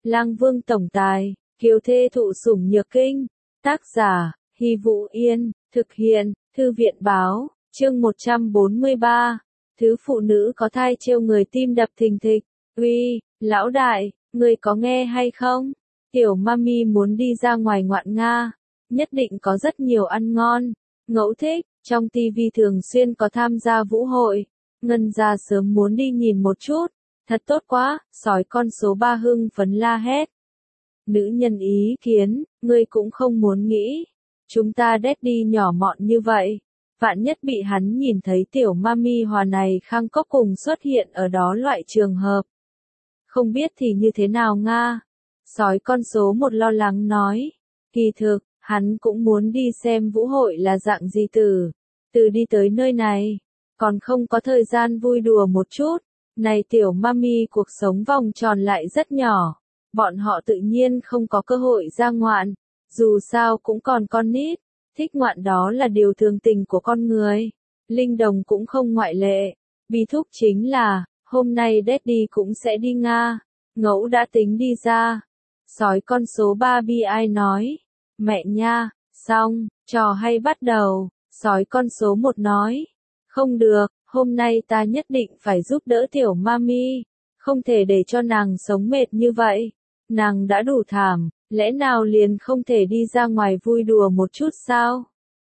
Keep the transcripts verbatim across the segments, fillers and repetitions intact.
Lang Vương tổng tài, kiều thê thụ sủng nhược kinh. Tác giả, Hy Vũ Yên, thực hiện, Thư viện báo, chương một trăm bốn mươi ba. Thứ phụ nữ có thai trêu người tim đập thình thịch. Uy, lão đại, người có nghe hay không? Tiểu mami muốn đi ra ngoài ngoạn Nga, nhất định có rất nhiều ăn ngon. Ngẫu thích, trong tivi thường xuyên có tham gia vũ hội. Ngân gia sớm muốn đi nhìn một chút. Thật tốt quá, sói con số ba hưng phấn la hét. Nữ nhân ý kiến, ngươi cũng không muốn nghĩ. Chúng ta daddy nhỏ mọn như vậy. Vạn nhất bị hắn nhìn thấy tiểu mami hòa này khang cốc cùng xuất hiện ở đó loại trường hợp. Không biết thì như thế nào Nga? Sói con số một lo lắng nói. Kỳ thực, hắn cũng muốn đi xem vũ hội là dạng gì từ. Từ đi tới nơi này, còn không có thời gian vui đùa một chút. Này tiểu mami cuộc sống vòng tròn lại rất nhỏ. Bọn họ tự nhiên không có cơ hội ra ngoạn. Dù sao cũng còn con nít. Thích ngoạn đó là điều thường tình của con người. Linh Đồng cũng không ngoại lệ. Bí thúc chính là, hôm nay daddy cũng sẽ đi Nga. Ngẫu đã tính đi ra. Sói con số ba bi ai nói. Mẹ nha, xong, trò hay bắt đầu. Sói con số một nói. Không được, hôm nay ta nhất định phải giúp đỡ tiểu mami. Không thể để cho nàng sống mệt như vậy. Nàng đã đủ thảm, lẽ nào liền không thể đi ra ngoài vui đùa một chút sao?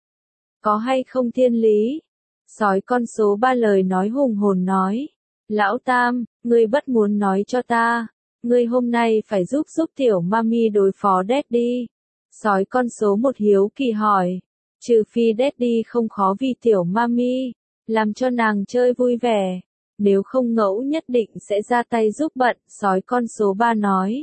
Có hay không thiên lý? Sói con số ba lời nói hùng hồn nói. Lão Tam, ngươi bất muốn nói cho ta. Ngươi hôm nay phải giúp giúp tiểu mami đối phó daddy. Sói con số một hiếu kỳ hỏi. Trừ phi daddy không khó vì tiểu mami. Làm cho nàng chơi vui vẻ. Nếu không Ngẫu nhất định sẽ ra tay giúp bận. Sói con số ba nói.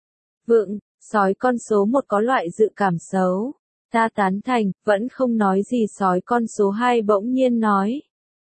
Vượng, sói con số một có loại dự cảm xấu. Ta tán thành, vẫn không nói gì. Sói con số hai bỗng nhiên nói.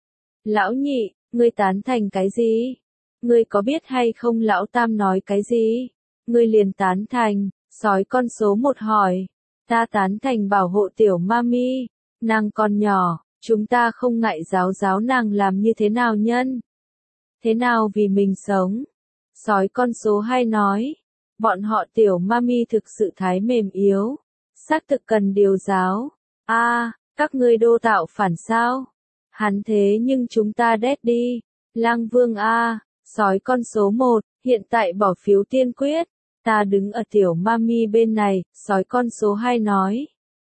Lão nhị, ngươi tán thành cái gì? Ngươi có biết hay không lão Tam nói cái gì? Ngươi liền tán thành. Sói con số một hỏi. Ta tán thành bảo hộ tiểu mami. Nàng còn nhỏ, chúng ta không ngại giáo giáo nàng làm như thế nào nhân. Thế nào vì mình sống? Sói con số hai nói. Bọn họ tiểu mami thực sự thái mềm yếu. Xác thực cần điều giáo. A, à, các ngươi đô tạo phản sao? Hắn thế nhưng chúng ta daddy. Lang Vương A, à, sói con số một, hiện tại bỏ phiếu tiên quyết. Ta đứng ở tiểu mami bên này, sói con số hai nói.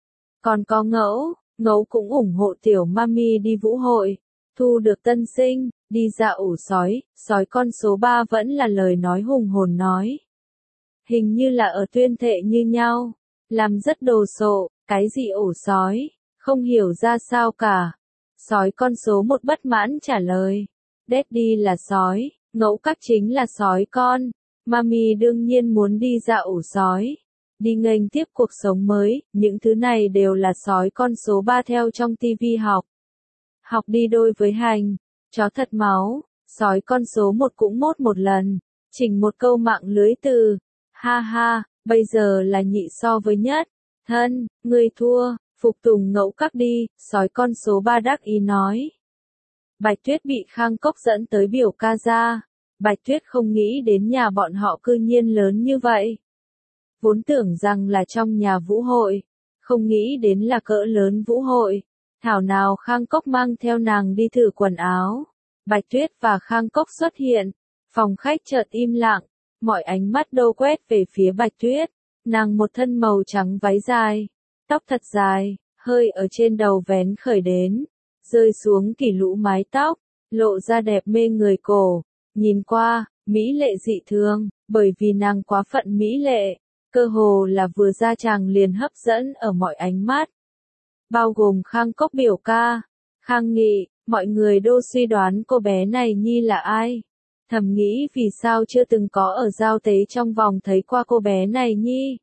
Còn có Ngẫu, Ngẫu cũng ủng hộ tiểu mami đi vũ hội. Thu được tân sinh, đi ra ủ sói, sói con số ba vẫn là lời nói hùng hồn nói. Hình như là ở tuyên thệ như nhau. Làm rất đồ sộ, cái gì ổ sói, không hiểu ra sao cả. Sói con số một bất mãn trả lời. Daddy là sói, Ngẫu các chính là sói con. Mami đương nhiên muốn đi ra ổ sói. Đi nghênh tiếp cuộc sống mới, những thứ này đều là sói con số ba theo trong tivi học. Học đi đôi với hành, chó thật máu, sói con số một cũng mốt một lần, chỉnh một câu mạng lưới từ. Ha ha, bây giờ là nhị so với nhất. Thân, ngươi thua, phục tùng Ngẫu các đi, sói con số ba đắc ý nói. Bạch Tuyết bị Khang Cốc dẫn tới biểu ca ra. Bạch Tuyết không nghĩ đến nhà bọn họ cư nhiên lớn như vậy. Vốn tưởng rằng là trong nhà vũ hội. Không nghĩ đến là cỡ lớn vũ hội. Thảo nào Khang Cốc mang theo nàng đi thử quần áo. Bạch Tuyết và Khang Cốc xuất hiện. Phòng khách chợt im lặng. Mọi ánh mắt đô quét về phía Bạch Tuyết. Nàng một thân màu trắng váy dài. Tóc thật dài, hơi ở trên đầu vén khởi đến. Rơi xuống kỷ lũ mái tóc. Lộ ra đẹp mê người cổ. Nhìn qua, mỹ lệ dị thường, bởi vì nàng quá phận mỹ lệ. Cơ hồ là vừa ra chàng liền hấp dẫn ở mọi ánh mắt. Bao gồm Khang Cốc biểu ca. Khang Nghị, mọi người đô suy đoán cô bé này nhi là ai. Thầm nghĩ vì sao chưa từng có ở giao tế trong vòng thấy qua cô bé này nhi.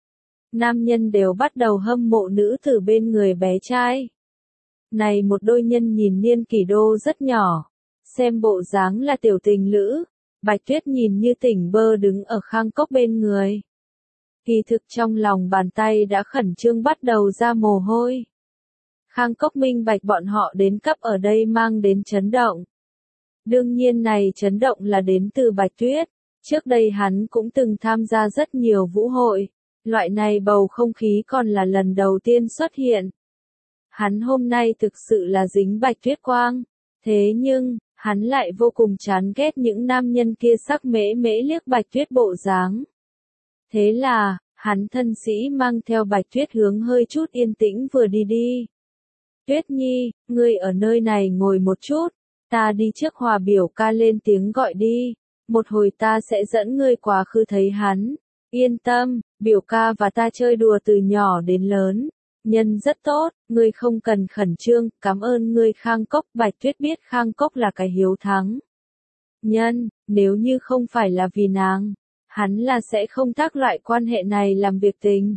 Nam nhân đều bắt đầu hâm mộ nữ tử bên người bé trai. Này một đôi nhân nhìn niên kỷ đô rất nhỏ. Xem bộ dáng là tiểu tình lữ. Bạch Tuyết nhìn như tỉnh bơ đứng ở Khang Cốc bên người. Kỳ thực trong lòng bàn tay đã khẩn trương bắt đầu ra mồ hôi. Khang Cốc minh bạch bọn họ đến cấp ở đây mang đến chấn động. Đương nhiên này chấn động là đến từ Bạch Tuyết. Trước đây hắn cũng từng tham gia rất nhiều vũ hội, loại này bầu không khí còn là lần đầu tiên xuất hiện. Hắn hôm nay thực sự là dính Bạch Tuyết quang, thế nhưng, hắn lại vô cùng chán ghét những nam nhân kia sắc mễ mễ liếc Bạch Tuyết bộ dáng. Thế là, hắn thân sĩ mang theo Bạch Tuyết hướng hơi chút yên tĩnh vừa đi đi. Tuyết Nhi, ngươi ở nơi này ngồi một chút, ta đi trước Hòa biểu ca lên tiếng gọi đi, một hồi ta sẽ dẫn ngươi quá khứ thấy hắn. Yên tâm, biểu ca và ta chơi đùa từ nhỏ đến lớn, nhân rất tốt, ngươi không cần khẩn trương, cảm ơn ngươi Khang Cốc. Bạch Tuyết biết Khang Cốc là cái hiếu thắng nhân, nếu như không phải là vì nàng, hắn là sẽ không tác loại quan hệ này làm việc tình.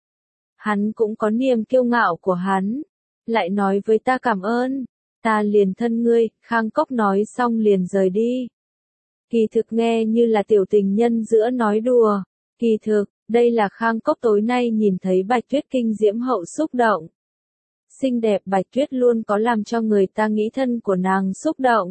Hắn cũng có niềm kiêu ngạo của hắn, lại nói với ta cảm ơn, ta liền thân ngươi. Khang Cốc nói xong liền rời đi. Kỳ thực nghe như là tiểu tình nhân giữa nói đùa, kỳ thực, đây là Khang Cốc tối nay nhìn thấy Bạch Tuyết kinh diễm hậu xúc động. Xinh đẹp Bạch Tuyết luôn có làm cho người ta nghĩ thân của nàng xúc động.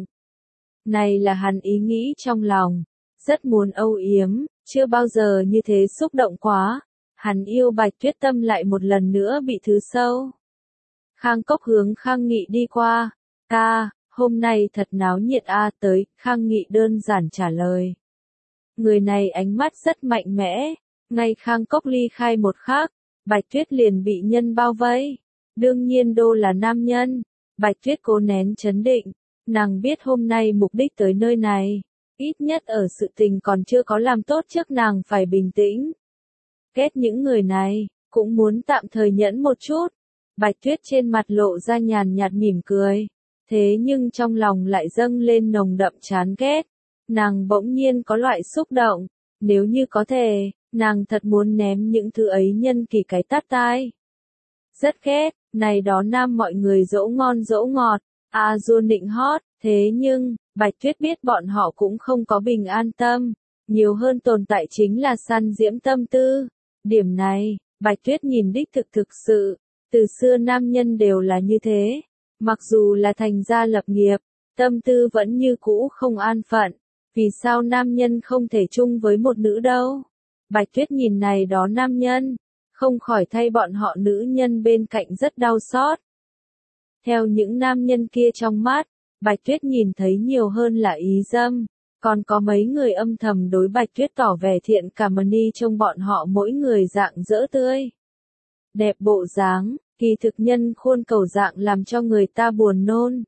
Này là hắn ý nghĩ trong lòng, rất muốn âu yếm, chưa bao giờ như thế xúc động quá. Hắn yêu Bạch Tuyết tâm lại một lần nữa bị thứ sâu. Khang Cốc hướng Khang Nghị đi qua, ca, hôm nay thật náo nhiệt a. Tới, Khang Nghị đơn giản trả lời. Người này ánh mắt rất mạnh mẽ, ngay Khang Cốc ly khai một khắc, Bạch Tuyết liền bị nhân bao vây. Đương nhiên đô là nam nhân, Bạch Tuyết cố nén chấn định, nàng biết hôm nay mục đích tới nơi này, ít nhất ở sự tình còn chưa có làm tốt trước nàng phải bình tĩnh. Ghét những người này, cũng muốn tạm thời nhẫn một chút. Bạch Tuyết trên mặt lộ ra nhàn nhạt mỉm cười, thế nhưng trong lòng lại dâng lên nồng đậm chán ghét. Nàng bỗng nhiên có loại xúc động, nếu như có thể, nàng thật muốn ném những thứ ấy nhân kỳ cái tát tai. Rất ghét, này đó nam mọi người dỗ ngon dỗ ngọt, a du nịnh hót, thế nhưng, Bạch Tuyết biết bọn họ cũng không có bình an tâm, nhiều hơn tồn tại chính là săn diễm tâm tư. Điểm này, Bạch Tuyết nhìn đích thực thực sự, từ xưa nam nhân đều là như thế, mặc dù là thành gia lập nghiệp, tâm tư vẫn như cũ không an phận, vì sao nam nhân không thể chung với một nữ đâu? Bạch Tuyết nhìn này đó nam nhân, không khỏi thay bọn họ nữ nhân bên cạnh rất đau xót. Theo những nam nhân kia trong mắt, Bạch Tuyết nhìn thấy nhiều hơn là ý dâm, còn có mấy người âm thầm đối Bạch Tuyết tỏ vẻ thiện cảm ni trong bọn họ mỗi người dạng dỡ tươi. Đẹp bộ dáng, kỳ thực nhân khuôn cầu dạng làm cho người ta buồn nôn.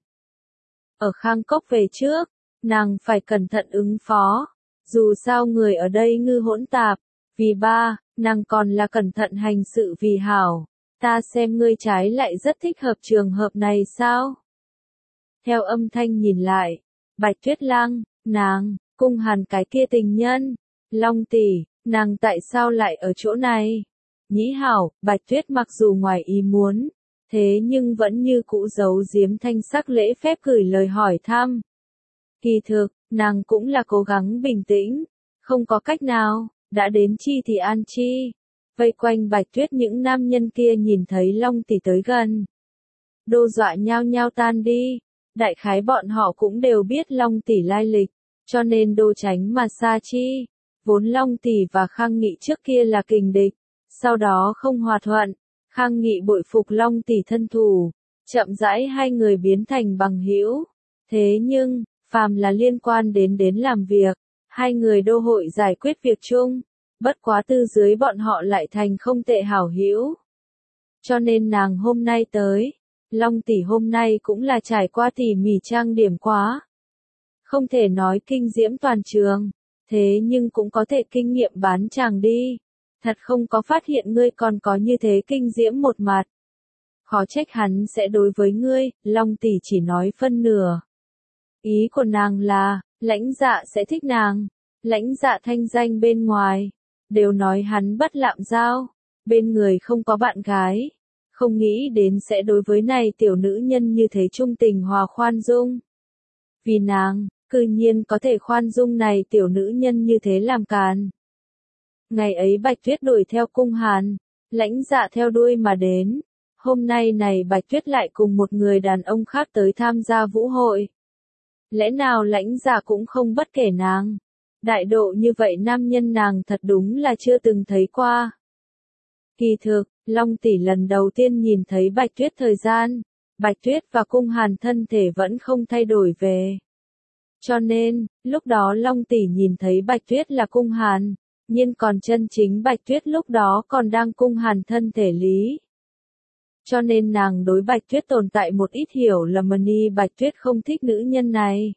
Ở Khang Cốc về trước, nàng phải cẩn thận ứng phó, dù sao người ở đây ngư hỗn tạp, vì ba, nàng còn là cẩn thận hành sự vì hảo, ta xem ngươi trái lại rất thích hợp trường hợp này sao? Theo âm thanh nhìn lại, Bạch Tuyết Lang, nàng, cung hàn cái kia tình nhân, Long tỷ, nàng tại sao lại ở chỗ này? Nhĩ hảo, Bạch Tuyết mặc dù ngoài ý muốn, thế nhưng vẫn như cũ giấu giếm thanh sắc lễ phép gửi lời hỏi thăm. Kỳ thực, nàng cũng là cố gắng bình tĩnh, không có cách nào, đã đến chi thì an chi. Vây quanh Bạch Tuyết những nam nhân kia nhìn thấy Long tỷ tới gần, đô dọa nhao nhao tan đi, đại khái bọn họ cũng đều biết Long tỷ lai lịch, cho nên đô tránh mà xa chi. Vốn Long tỷ và Khang Nghị trước kia là kình địch, sau đó không hòa thuận, Khang Nghị bội phục Long tỷ thân thủ, chậm rãi hai người biến thành bằng hữu. Thế nhưng, phàm là liên quan đến đến làm việc, hai người đô hội giải quyết việc chung, bất quá tư dưới bọn họ lại thành không tệ hảo hữu. Cho nên nàng hôm nay tới, Long tỷ hôm nay cũng là trải qua tỉ mỉ trang điểm quá. Không thể nói kinh diễm toàn trường, thế nhưng cũng có thể kinh nghiệm bán chàng đi. Thật không có phát hiện ngươi còn có như thế kinh diễm một mặt. Khó trách hắn sẽ đối với ngươi, Long tỷ chỉ nói phân nửa. Ý của nàng là, lãnh dạ sẽ thích nàng, lãnh dạ thanh danh bên ngoài, đều nói hắn bất lạm giao, bên người không có bạn gái, không nghĩ đến sẽ đối với này tiểu nữ nhân như thế trung tình hòa khoan dung. Vì nàng, cư nhiên có thể khoan dung này tiểu nữ nhân như thế làm càn. Ngày ấy Bạch Tuyết đuổi theo cung hàn, lãnh dạ theo đuôi mà đến, hôm nay này Bạch Tuyết lại cùng một người đàn ông khác tới tham gia vũ hội. Lẽ nào lãnh dạ cũng không bất kể nàng, Đại độ như vậy nam nhân nàng thật đúng là chưa từng thấy qua. Kỳ thực, Long tỷ lần đầu tiên nhìn thấy Bạch Tuyết thời gian, Bạch Tuyết và Cung Hàn thân thể vẫn không thay đổi về. Cho nên, lúc đó Long tỷ nhìn thấy Bạch Tuyết là Cung Hàn, nhưng còn chân chính Bạch Tuyết lúc đó còn đang Cung Hàn thân thể lý. Cho nên nàng đối Bạch Tuyết tồn tại một ít hiểu lầm, ni Bạch Tuyết không thích nữ nhân này.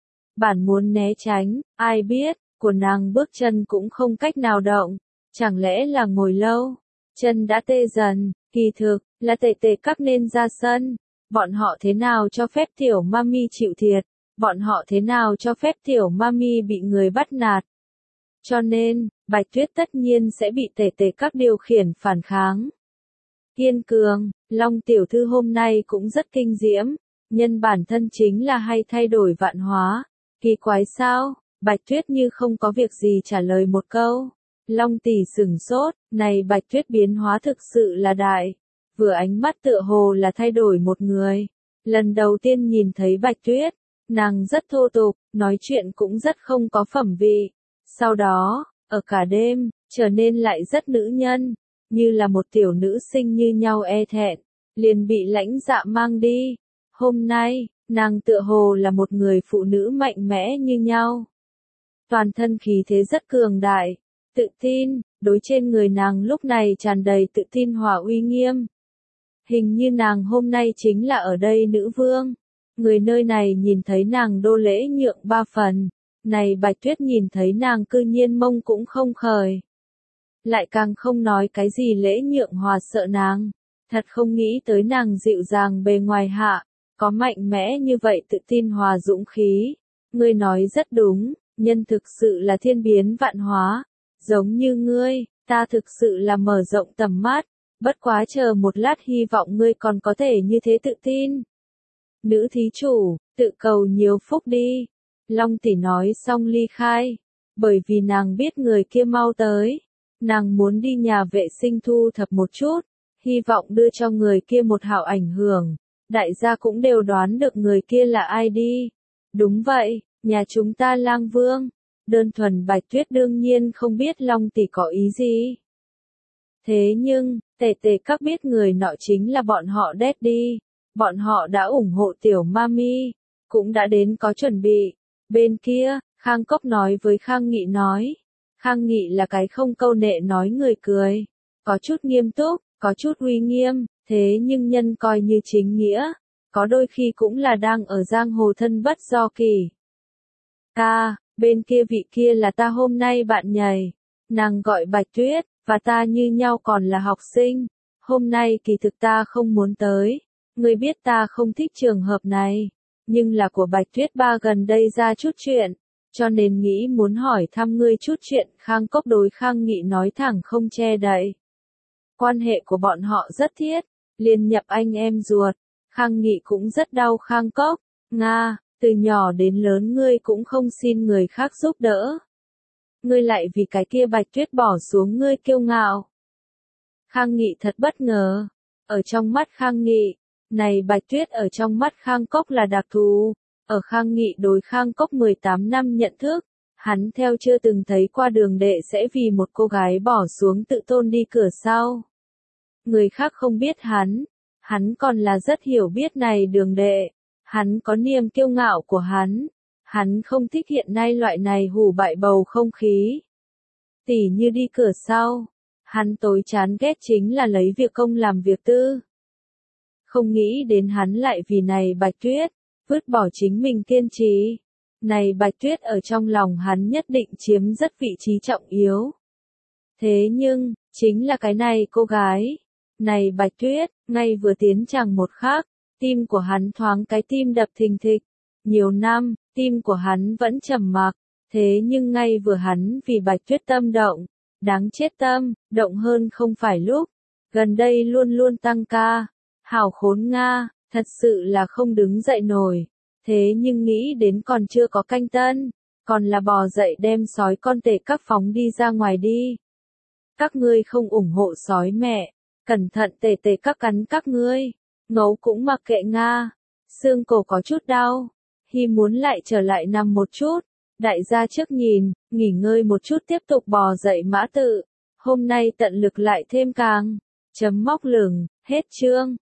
Bản muốn né tránh, ai biết, của nàng bước chân cũng không cách nào động, chẳng lẽ là ngồi lâu, chân đã tê dần, kỳ thực, là tệ tệ các nên ra sân, bọn họ thế nào cho phép tiểu mami chịu thiệt, bọn họ thế nào cho phép tiểu mami bị người bắt nạt. Cho nên, Bạch Tuyết tất nhiên sẽ bị tệ tệ các điều khiển phản kháng. Kiên cường, Long tiểu thư hôm nay cũng rất kinh diễm, nhân bản thân chính là hay thay đổi vạn hóa. Kỳ quái sao? Bạch Tuyết như không có việc gì trả lời một câu. Long tỷ sửng sốt, này Bạch Tuyết biến hóa thực sự là đại. Vừa ánh mắt tựa hồ là thay đổi một người. Lần đầu tiên nhìn thấy Bạch Tuyết, nàng rất thô tục, nói chuyện cũng rất không có phẩm vị. Sau đó, ở cả đêm, trở nên lại rất nữ nhân, như là một tiểu nữ sinh như nhau e thẹn, liền bị lãnh dạ mang đi. Hôm nay, nàng tựa hồ là một người phụ nữ mạnh mẽ như nhau. Toàn thân khí thế rất cường đại, tự tin, đối trên người nàng lúc này tràn đầy tự tin hòa uy nghiêm. Hình như nàng hôm nay chính là ở đây nữ vương. Người nơi này nhìn thấy nàng đô lễ nhượng ba phần. Này Bạch Tuyết nhìn thấy nàng cư nhiên mông cũng không khởi. Lại càng không nói cái gì lễ nhượng hòa sợ nàng. Thật không nghĩ tới nàng dịu dàng bề ngoài hạ. Có mạnh mẽ như vậy tự tin hòa dũng khí. Ngươi nói rất đúng, nhân thực sự là thiên biến vạn hóa. Giống như ngươi, ta thực sự là mở rộng tầm mắt. Bất quá chờ một lát hy vọng ngươi còn có thể như thế tự tin. Nữ thí chủ, tự cầu nhiều phúc đi. Long tỷ nói xong ly khai. Bởi vì nàng biết người kia mau tới. Nàng muốn đi nhà vệ sinh thu thập một chút. Hy vọng đưa cho người kia một hảo ảnh hưởng. Đại gia cũng đều đoán được người kia là ai đi. Đúng vậy, nhà chúng ta Lang Vương. Đơn thuần Bạch Tuyết đương nhiên không biết Long tỷ có ý gì. Thế nhưng, tề tề các biết người nọ chính là bọn họ đét đi. Bọn họ đã ủng hộ tiểu mami, cũng đã đến có chuẩn bị. Bên kia, Khang Cốc nói với Khang Nghị nói. Khang Nghị là cái không câu nệ nói người cười. Có chút nghiêm túc, có chút uy nghiêm, thế nhưng nhân coi như chính nghĩa. Có đôi khi cũng là đang ở giang hồ thân bất do kỳ. Ta, bên kia vị kia là ta hôm nay bạn nhảy. Nàng gọi Bạch Tuyết, và ta như nhau còn là học sinh. Hôm nay kỳ thực ta không muốn tới. Ngươi biết ta không thích trường hợp này. Nhưng là của Bạch Tuyết ba gần đây ra chút chuyện. Cho nên nghĩ muốn hỏi thăm ngươi chút chuyện. Khang Cốc đối Khang Nghị nói thẳng không che đậy. Quan hệ của bọn họ rất thiết. Liên nhập anh em ruột. Khang Nghị cũng rất đau Khang Cốc. Nga, từ nhỏ đến lớn ngươi cũng không xin người khác giúp đỡ. Ngươi lại vì cái kia Bạch Tuyết bỏ xuống ngươi kiêu ngạo. Khang Nghị thật bất ngờ. Ở trong mắt Khang Nghị, này Bạch Tuyết ở trong mắt Khang Cốc là đặc thù. Ở Khang Nghị đối Khang Cốc mười tám năm nhận thức, hắn theo chưa từng thấy qua đường đệ sẽ vì một cô gái bỏ xuống tự tôn đi cửa sau. Người khác không biết hắn, hắn còn là rất hiểu biết này đường đệ. Hắn có niềm kiêu ngạo của hắn. Hắn không thích hiện nay loại này hù bại bầu không khí. Tỉ như đi cửa sau. Hắn tối chán ghét chính là lấy việc công làm việc tư. Không nghĩ đến hắn lại vì này Bạch Tuyết, vứt bỏ chính mình kiên trì. Này Bạch Tuyết ở trong lòng hắn nhất định chiếm rất vị trí trọng yếu. Thế nhưng, chính là cái này cô gái. Này Bạch Tuyết, ngay vừa tiến chẳng một khắc, tim của hắn thoáng cái tim đập thình thịch. Nhiều năm, tim của hắn vẫn trầm mặc. Thế nhưng ngay vừa hắn vì Bạch Tuyết tâm động. Đáng chết tâm, động hơn không phải lúc. Gần đây luôn luôn tăng ca. Hảo khốn Nga, thật sự là không đứng dậy nổi. Thế nhưng nghĩ đến còn chưa có canh tân. Còn là bò dậy đem sói con tể các phóng đi ra ngoài đi. Các ngươi không ủng hộ sói mẹ. Cẩn thận tể tể các cắn các ngươi. Ngấu cũng mặc kệ Nga. Xương cổ có chút đau. Hi muốn lại trở lại nằm một chút. Đại gia trước nhìn, nghỉ ngơi một chút tiếp tục bò dậy mã tự. Hôm nay tận lực lại thêm càng. Chấm móc lửng, hết chương.